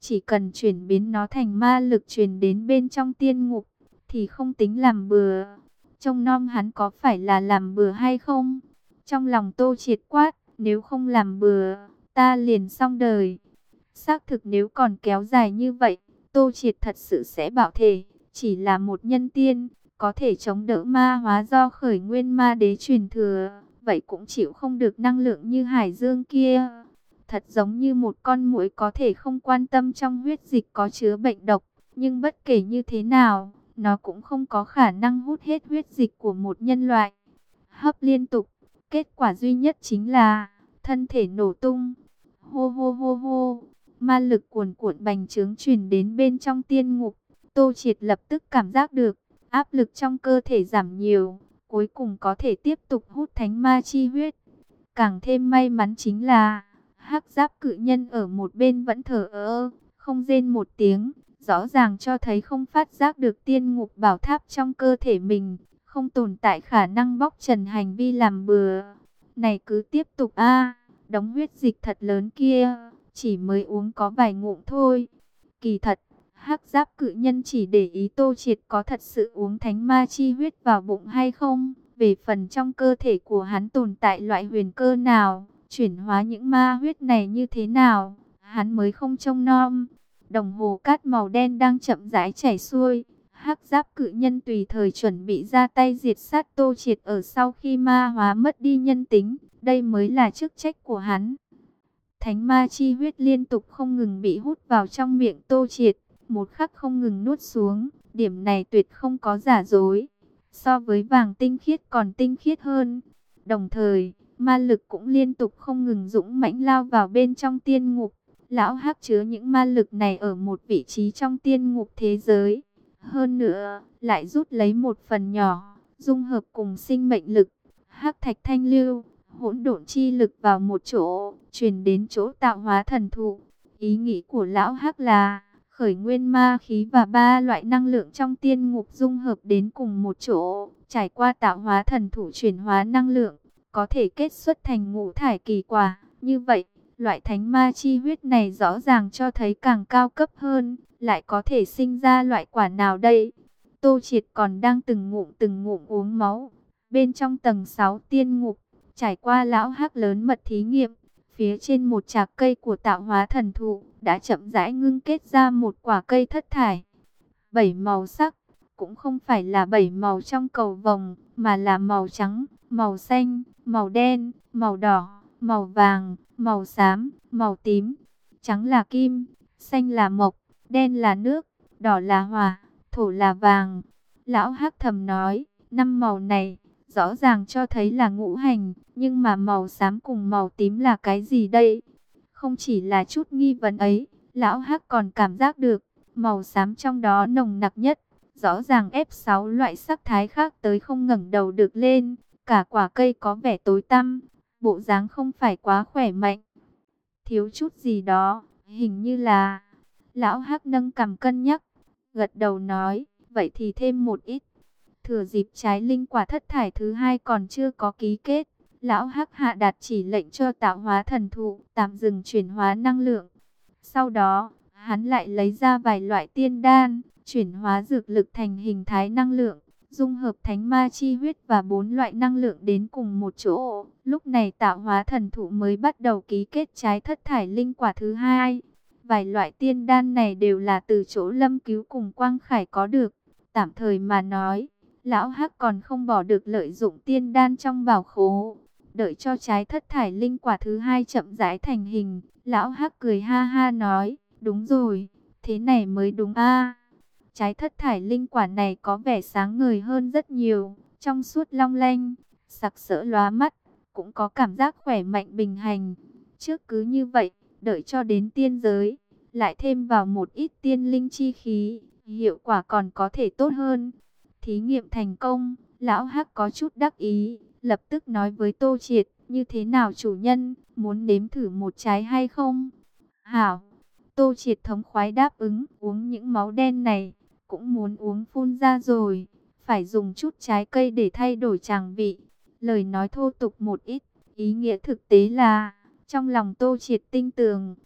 Speaker 1: chỉ cần chuyển biến nó thành ma lực truyền đến bên trong tiên ngục, thì không tính làm bừa. Trông nom hắn có phải là làm bừa hay không? Trong lòng Tô Triệt quát, nếu không làm bừa, ta liền xong đời. Xác thực nếu còn kéo dài như vậy, Tô Triệt thật sự sẽ bạo thể. Chỉ là một nhân tiên, có thể chống đỡ ma hóa do khởi nguyên ma đế truyền thừa, vậy cũng chịu không được năng lượng như hải dương kia. Thật giống như một con muỗi có thể không quan tâm trong huyết dịch có chứa bệnh độc, nhưng bất kể như thế nào, nó cũng không có khả năng hút hết huyết dịch của một nhân loại. Hấp liên tục, kết quả duy nhất chính là thân thể nổ tung. Hô hô hô hô, ma lực cuồn cuộn bành trướng truyền đến bên trong tiên ngục. Tô Triệt lập tức cảm giác được áp lực trong cơ thể giảm nhiều, cuối cùng có thể tiếp tục hút thánh ma chi huyết. Càng thêm may mắn chính là hắc giáp cự nhân ở một bên vẫn thờ ơ, không rên một tiếng, rõ ràng cho thấy không phát giác được tiên ngục bảo tháp trong cơ thể mình, không tồn tại khả năng bóc trần hành vi làm bừa. Này cứ tiếp tục a, đống huyết dịch thật lớn kia, chỉ mới uống có vài ngụm thôi. Kỳ thật, hắc giáp cự nhân chỉ để ý Tô Triệt có thật sự uống thánh ma chi huyết vào bụng hay không. Về phần trong cơ thể của hắn tồn tại loại huyền cơ nào, chuyển hóa những ma huyết này như thế nào, hắn mới không trông nom. Đồng hồ cát màu đen đang chậm rãi chảy xuôi. Hắc giáp cự nhân tùy thời chuẩn bị ra tay diệt sát Tô Triệt ở sau khi ma hóa mất đi nhân tính. Đây mới là chức trách của hắn. Thánh ma chi huyết liên tục không ngừng bị hút vào trong miệng Tô Triệt, một khắc không ngừng nuốt xuống. Điểm này tuyệt không có giả dối, so với vàng tinh khiết còn tinh khiết hơn. Đồng thời, ma lực cũng liên tục không ngừng dũng mãnh lao vào bên trong tiên ngục. Lão Hắc chứa những ma lực này ở một vị trí trong tiên ngục thế giới. Hơn nữa, lại rút lấy một phần nhỏ, dung hợp cùng sinh mệnh lực, Hắc thạch thanh lưu, hỗn độn chi lực vào một chỗ, truyền đến chỗ tạo hóa thần thụ. Ý nghĩ của Lão Hắc là khởi nguyên ma khí và ba loại năng lượng trong tiên ngục dung hợp đến cùng một chỗ, trải qua tạo hóa thần thủ chuyển hóa năng lượng, có thể kết xuất thành ngũ thải kỳ quả. Như vậy, loại thánh ma chi huyết này rõ ràng cho thấy càng cao cấp hơn, lại có thể sinh ra loại quả nào đây? Tô Triệt còn đang từng ngụm từng ngụm uống máu. Bên trong tầng sáu tiên ngục, trải qua Lão Hắc lớn mật thí nghiệm, phía trên một trạc cây của tạo hóa thần thụ đã chậm rãi ngưng kết ra một quả cây thất thải. Bảy màu sắc, cũng không phải là bảy màu trong cầu vồng, mà là màu trắng, màu xanh, màu đen, màu đỏ, màu vàng, màu xám, màu tím. Trắng là kim, xanh là mộc, đen là nước, đỏ là hỏa, thổ là vàng. Lão Hắc thầm nói, năm màu này rõ ràng cho thấy là ngũ hành, nhưng mà màu xám cùng màu tím là cái gì đây? Không chỉ là chút nghi vấn ấy, Lão Hắc còn cảm giác được màu xám trong đó nồng nặc nhất, rõ ràng ép sáu loại sắc thái khác tới không ngẩng đầu được lên. Cả quả cây có vẻ tối tăm, bộ dáng không phải quá khỏe mạnh, thiếu chút gì đó, hình như là... Lão Hắc nâng cằm cân nhắc, gật đầu nói, vậy thì thêm một ít. Thừa dịp trái linh quả thất thải thứ hai còn chưa có ký kết, Lão Hắc hạ đạt chỉ lệnh cho tạo hóa thần thụ tạm dừng chuyển hóa năng lượng. Sau đó, hắn lại lấy ra vài loại tiên đan, chuyển hóa dược lực thành hình thái năng lượng, dung hợp thánh ma chi huyết và bốn loại năng lượng đến cùng một chỗ. Lúc này tạo hóa thần thụ mới bắt đầu ký kết trái thất thải linh quả thứ hai. Vài loại tiên đan này đều là từ chỗ Lâm Cứu cùng Quang Khải có được. Tạm thời mà nói, Lão Hắc còn không bỏ được lợi dụng tiên đan trong bảo khố. Đợi cho trái thất thải linh quả thứ hai chậm rãi thành hình, Lão Hắc cười ha ha nói, đúng rồi, thế này mới đúng a. Trái thất thải linh quả này có vẻ sáng ngời hơn rất nhiều, trong suốt long lanh, sặc sỡ lóa mắt, cũng có cảm giác khỏe mạnh bình hành. Trước cứ như vậy, đợi cho đến tiên giới, lại thêm vào một ít tiên linh chi khí, hiệu quả còn có thể tốt hơn. Thí nghiệm thành công, Lão Hắc có chút đắc ý, lập tức nói với Tô Triệt, như thế nào chủ nhân, muốn nếm thử một trái hay không? Hảo! Tô Triệt thống khoái đáp ứng, uống những máu đen này, cũng muốn uống phun ra rồi, phải dùng chút trái cây để thay đổi tràng vị. Lời nói thô tục một ít, ý nghĩa thực tế là, trong lòng Tô Triệt tinh tường,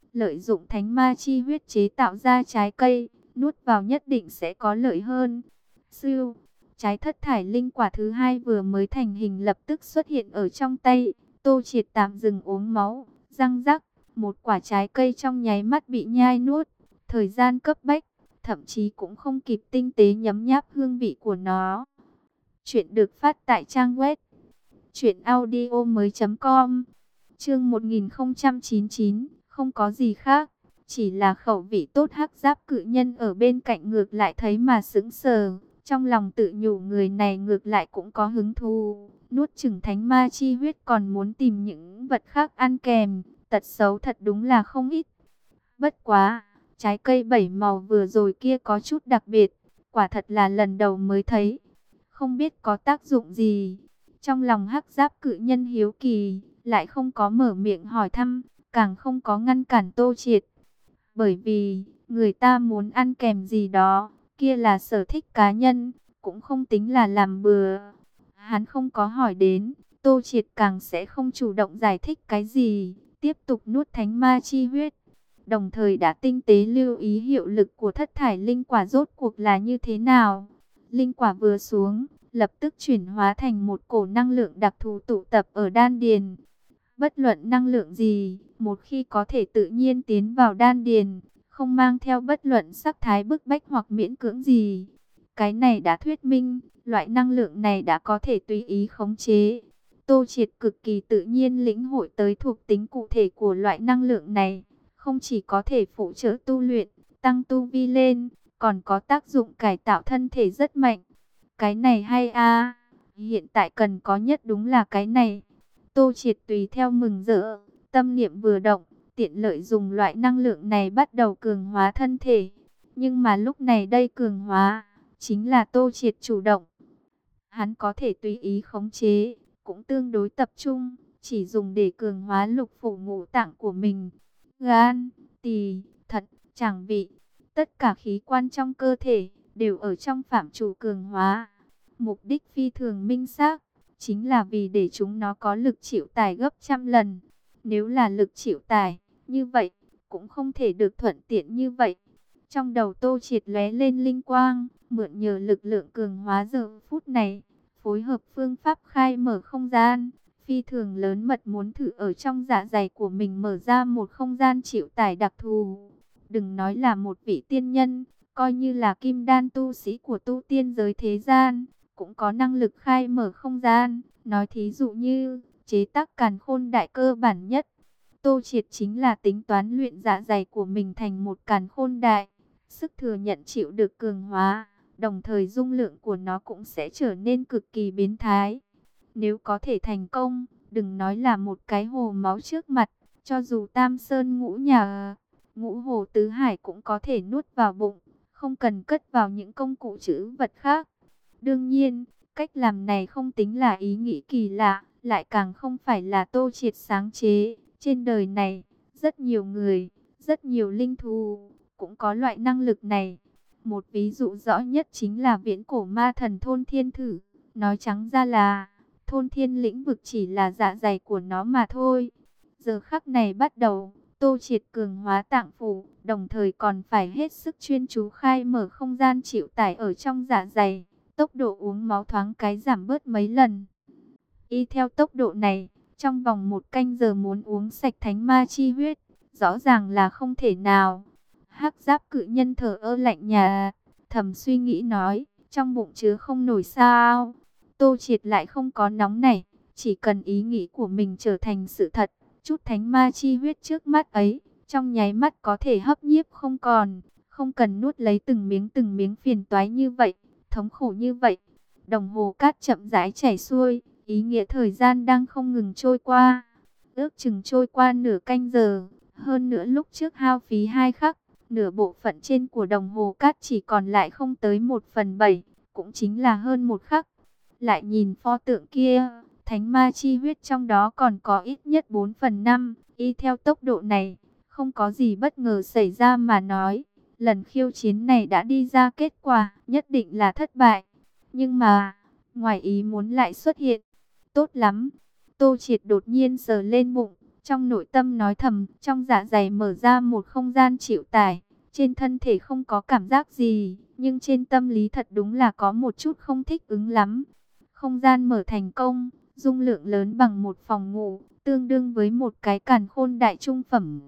Speaker 1: lợi dụng thánh ma chi huyết chế tạo ra trái cây, nuốt vào nhất định sẽ có lợi hơn. Siêu, trái thất thải linh quả thứ hai vừa mới thành hình lập tức xuất hiện ở trong tay. Tô Triệt tạm dừng uống máu, răng rắc, một quả trái cây trong nháy mắt bị nhai nuốt. Thời gian cấp bách, thậm chí cũng không kịp tinh tế nhấm nháp hương vị của nó. Chuyện được phát tại trang web truyện audio mới chấm com. Chương một nghìn không trăm chín mươi chín, không có gì khác, chỉ là khẩu vị tốt. Hắc Giáp cự nhân ở bên cạnh ngược lại thấy mà sững sờ, trong lòng tự nhủ người này ngược lại cũng có hứng thú, nuốt chửng thánh ma chi huyết còn muốn tìm những vật khác ăn kèm, tật xấu thật đúng là không ít. Bất quá, trái cây bảy màu vừa rồi kia có chút đặc biệt, quả thật là lần đầu mới thấy, không biết có tác dụng gì. Trong lòng Hắc Giáp cự nhân hiếu kỳ, lại không có mở miệng hỏi thăm, càng không có ngăn cản Tô Triệt. Bởi vì, người ta muốn ăn kèm gì đó, kia là sở thích cá nhân, cũng không tính là làm bừa. Hắn không có hỏi đến, Tô Triệt càng sẽ không chủ động giải thích cái gì, tiếp tục nuốt thánh ma chi huyết. Đồng thời đã tinh tế lưu ý hiệu lực của thất thải linh quả rốt cuộc là như thế nào. Linh quả vừa xuống, lập tức chuyển hóa thành một cổ năng lượng đặc thù tụ tập ở đan điền. Bất luận năng lượng gì, một khi có thể tự nhiên tiến vào đan điền, không mang theo bất luận sắc thái bức bách hoặc miễn cưỡng gì. Cái này đã thuyết minh, loại năng lượng này đã có thể tùy ý khống chế. Tô Triệt cực kỳ tự nhiên lĩnh hội tới thuộc tính cụ thể của loại năng lượng này, không chỉ có thể phụ trợ tu luyện, tăng tu vi lên, còn có tác dụng cải tạo thân thể rất mạnh. Cái này hay a, hiện tại cần có nhất đúng là cái này. Tô Triệt tùy theo mừng rỡ, tâm niệm vừa động, tiện lợi dùng loại năng lượng này bắt đầu cường hóa thân thể. Nhưng mà lúc này đây cường hóa, chính là Tô Triệt chủ động. Hắn có thể tùy ý khống chế, cũng tương đối tập trung, chỉ dùng để cường hóa lục phủ ngũ tạng của mình. Gan, tỳ, thận, tràng vị, tất cả khí quan trong cơ thể, đều ở trong phạm trù cường hóa. Mục đích phi thường minh xác, chính là vì để chúng nó có lực chịu tải gấp trăm lần. Nếu là lực chịu tải, như vậy, cũng không thể được thuận tiện như vậy. Trong đầu Tô Triệt lóe lên linh quang, mượn nhờ lực lượng cường hóa giờ phút này, phối hợp phương pháp khai mở không gian, phi thường lớn mật muốn thử ở trong dạ dày của mình mở ra một không gian chịu tải đặc thù. Đừng nói là một vị tiên nhân, coi như là kim đan tu sĩ của tu tiên giới thế gian, cũng có năng lực khai mở không gian. Nói thí dụ như, chế tác càn khôn đại cơ bản nhất. Tô Triệt chính là tính toán luyện dạ dày của mình thành một càn khôn đại, sức thừa nhận chịu được cường hóa, đồng thời dung lượng của nó cũng sẽ trở nên cực kỳ biến thái. Nếu có thể thành công, đừng nói là một cái hồ máu trước mặt, cho dù Tam Sơn ngũ nhà, ngũ hồ tứ hải cũng có thể nuốt vào bụng, không cần cất vào những công cụ trữ vật khác. Đương nhiên, cách làm này không tính là ý nghĩ kỳ lạ, lại càng không phải là Tô Triệt sáng chế. Trên đời này, rất nhiều người, rất nhiều linh thú, cũng có loại năng lực này. Một ví dụ rõ nhất chính là viễn cổ ma thần Thôn Thiên Thử. Nói trắng ra là, Thôn Thiên lĩnh vực chỉ là dạ dày của nó mà thôi. Giờ khắc này bắt đầu, Tô Triệt cường hóa tạng phủ, đồng thời còn phải hết sức chuyên chú khai mở không gian chịu tải ở trong dạ dày. Tốc độ uống máu thoáng cái giảm bớt mấy lần. Y theo tốc độ này, trong vòng một canh giờ muốn uống sạch thánh ma chi huyết, rõ ràng là không thể nào. Hắc Giáp cự nhân thở ơ lạnh nhà, thầm suy nghĩ nói, trong bụng chứa không nổi sao. Tô Triệt lại không có nóng này, chỉ cần ý nghĩ của mình trở thành sự thật, chút thánh ma chi huyết trước mắt ấy, trong nháy mắt có thể hấp nhiếp không còn, không cần nuốt lấy từng miếng từng miếng phiền toái như vậy, thống khổ như vậy. Đồng hồ cát chậm rãi chảy xuôi, ý nghĩa thời gian đang không ngừng trôi qua. Ước chừng trôi qua nửa canh giờ, hơn nữa lúc trước hao phí hai khắc, nửa bộ phận trên của đồng hồ cát chỉ còn lại không tới một phần bảy, cũng chính là hơn một khắc. Lại nhìn pho tượng kia, thánh ma chi huyết trong đó còn có ít nhất bốn phần năm, y theo tốc độ này, không có gì bất ngờ xảy ra mà nói. Lần khiêu chiến này đã đi ra kết quả, nhất định là thất bại. Nhưng mà, ngoài ý muốn lại xuất hiện. Tốt lắm, Tô Triệt đột nhiên sờ lên bụng, Trong nội tâm nói thầm, trong dạ dày mở ra một không gian chịu tải. Trên thân thể không có cảm giác gì, nhưng trên tâm lý thật đúng là có một chút không thích ứng lắm. Không gian mở thành công, dung lượng lớn bằng một phòng ngủ, tương đương với một cái càn khôn đại trung phẩm.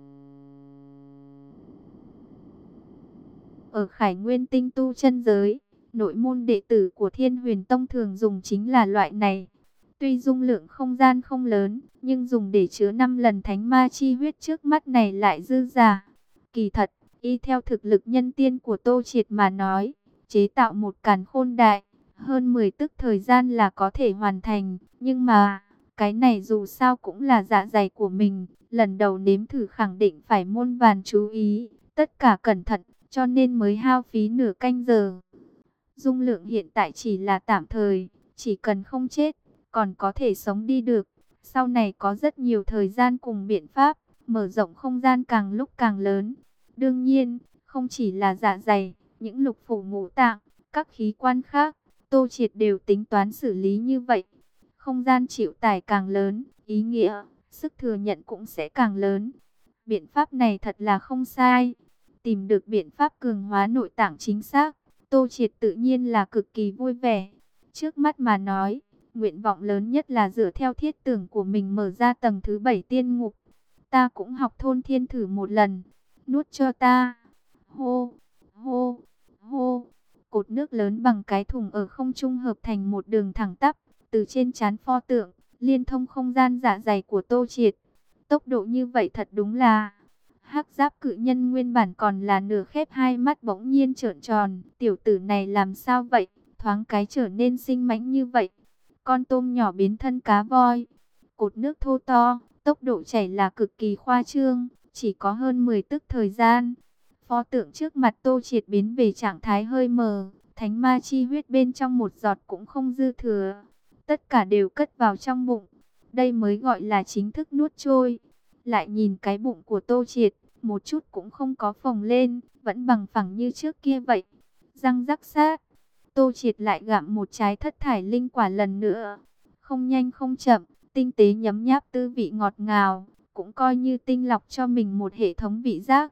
Speaker 1: Ở Khải Nguyên tinh tu chân giới, nội môn đệ tử của Thiên Huyền Tông thường dùng chính là loại này. Tuy dung lượng không gian không lớn, nhưng dùng để chứa năm lần thánh ma chi huyết trước mắt này lại dư dả. Kỳ thật, y theo thực lực nhân tiên của Tô Triệt mà nói, chế tạo một càn khôn đại, hơn mười tức thời gian là có thể hoàn thành. Nhưng mà, cái này dù sao cũng là dạ dày của mình, lần đầu nếm thử khẳng định phải muôn vàn chú ý, tất cả cẩn thận, cho nên mới hao phí nửa canh giờ. Dung lượng hiện tại chỉ là tạm thời, chỉ cần không chết, còn có thể sống đi được. Sau này có rất nhiều thời gian cùng biện pháp, mở rộng không gian càng lúc càng lớn. Đương nhiên, không chỉ là dạ dày, những lục phủ ngũ tạng, các khí quan khác, Tô Triệt đều tính toán xử lý như vậy. Không gian chịu tải càng lớn, ý nghĩa, sức thừa nhận cũng sẽ càng lớn. Biện pháp này thật là không sai. Tìm được biện pháp cường hóa nội tạng chính xác, Tô Triệt tự nhiên là cực kỳ vui vẻ. Trước mắt mà nói, nguyện vọng lớn nhất là dựa theo thiết tưởng của mình mở ra tầng thứ bảy tiên ngục. Ta cũng học thôn thiên thử một lần. Nuốt cho ta. Hô, hô, hô. Cột nước lớn bằng cái thùng ở không trung hợp thành một đường thẳng tắp, từ trên trán pho tượng, liên thông không gian dạ dày của Tô Triệt. Tốc độ như vậy thật đúng là... Hắc giáp cự nhân nguyên bản còn là nửa khép hai mắt bỗng nhiên trợn tròn. Tiểu tử này làm sao vậy? Thoáng cái trở nên sinh mãnh như vậy. Con tôm nhỏ biến thân cá voi. Cột nước thô to, tốc độ chảy là cực kỳ khoa trương, chỉ có hơn mười tức thời gian. Pho tượng trước mặt Tô Triệt biến về trạng thái hơi mờ, thánh ma chi huyết bên trong một giọt cũng không dư thừa. Tất cả đều cất vào trong bụng. Đây mới gọi là chính thức nuốt trôi. Lại nhìn cái bụng của Tô Triệt, một chút cũng không có phồng lên, vẫn bằng phẳng như trước kia vậy. Răng rắc sát, Tô Triệt lại gặm một trái thất thải linh quả lần nữa. Không nhanh không chậm, tinh tế nhấm nháp tư vị ngọt ngào, cũng coi như tinh lọc cho mình một hệ thống vị giác.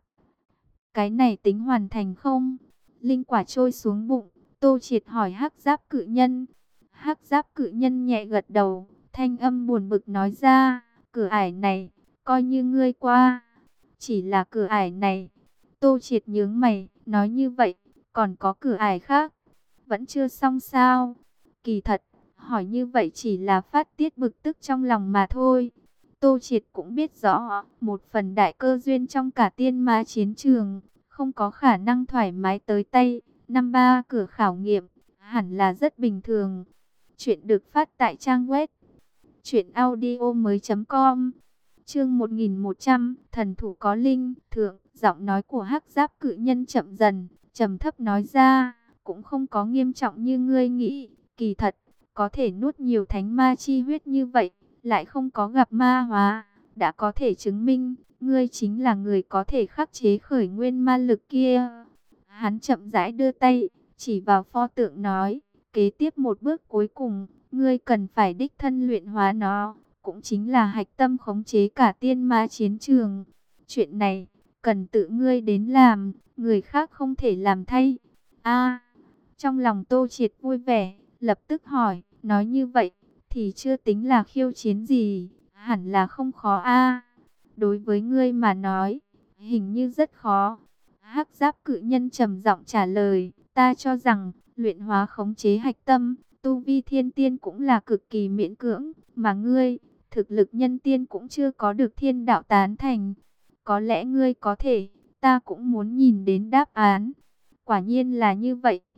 Speaker 1: Cái này tính hoàn thành không? Linh quả trôi xuống bụng, Tô Triệt hỏi Hắc Giáp cự nhân. Hắc Giáp cự nhân nhẹ gật đầu, thanh âm buồn bực nói ra, cửa ải này, coi như ngươi qua. Chỉ là cửa ải này. Tô Triệt nhướng mày, nói như vậy, còn có cửa ải khác. Vẫn chưa xong sao? Kỳ thật, hỏi như vậy chỉ là phát tiết bực tức trong lòng mà thôi. Tô Triệt cũng biết rõ, một phần đại cơ duyên trong cả tiên ma chiến trường, không có khả năng thoải mái tới tay. Năm ba cửa khảo nghiệm, hẳn là rất bình thường. Chuyện được phát tại trang web truyện audio mới chấm com. Chương một nghìn một trăm, thần thủ có linh, thượng, giọng nói của Hắc Giáp cự nhân chậm dần, trầm thấp nói ra, cũng không có nghiêm trọng như ngươi nghĩ, kỳ thật, có thể nuốt nhiều thánh ma chi huyết như vậy, lại không có gặp ma hóa, đã có thể chứng minh, ngươi chính là người có thể khắc chế khởi nguyên ma lực kia. Hắn chậm rãi đưa tay, chỉ vào pho tượng nói, kế tiếp một bước cuối cùng, ngươi cần phải đích thân luyện hóa nó. Cũng chính là hạch tâm khống chế cả tiên ma chiến trường. Chuyện này, cần tự ngươi đến làm, người khác không thể làm thay. A, trong lòng Tô Triệt vui vẻ, lập tức hỏi, nói như vậy, thì chưa tính là khiêu chiến gì, hẳn là không khó a. Đối với ngươi mà nói, hình như rất khó. Hắc Giáp cự nhân trầm giọng trả lời, ta cho rằng, luyện hóa khống chế hạch tâm, tu vi thiên tiên cũng là cực kỳ miễn cưỡng, mà ngươi, thực lực nhân tiên cũng chưa có được thiên đạo tán thành. Có lẽ ngươi có thể, ta cũng muốn nhìn đến đáp án. Quả nhiên là như vậy.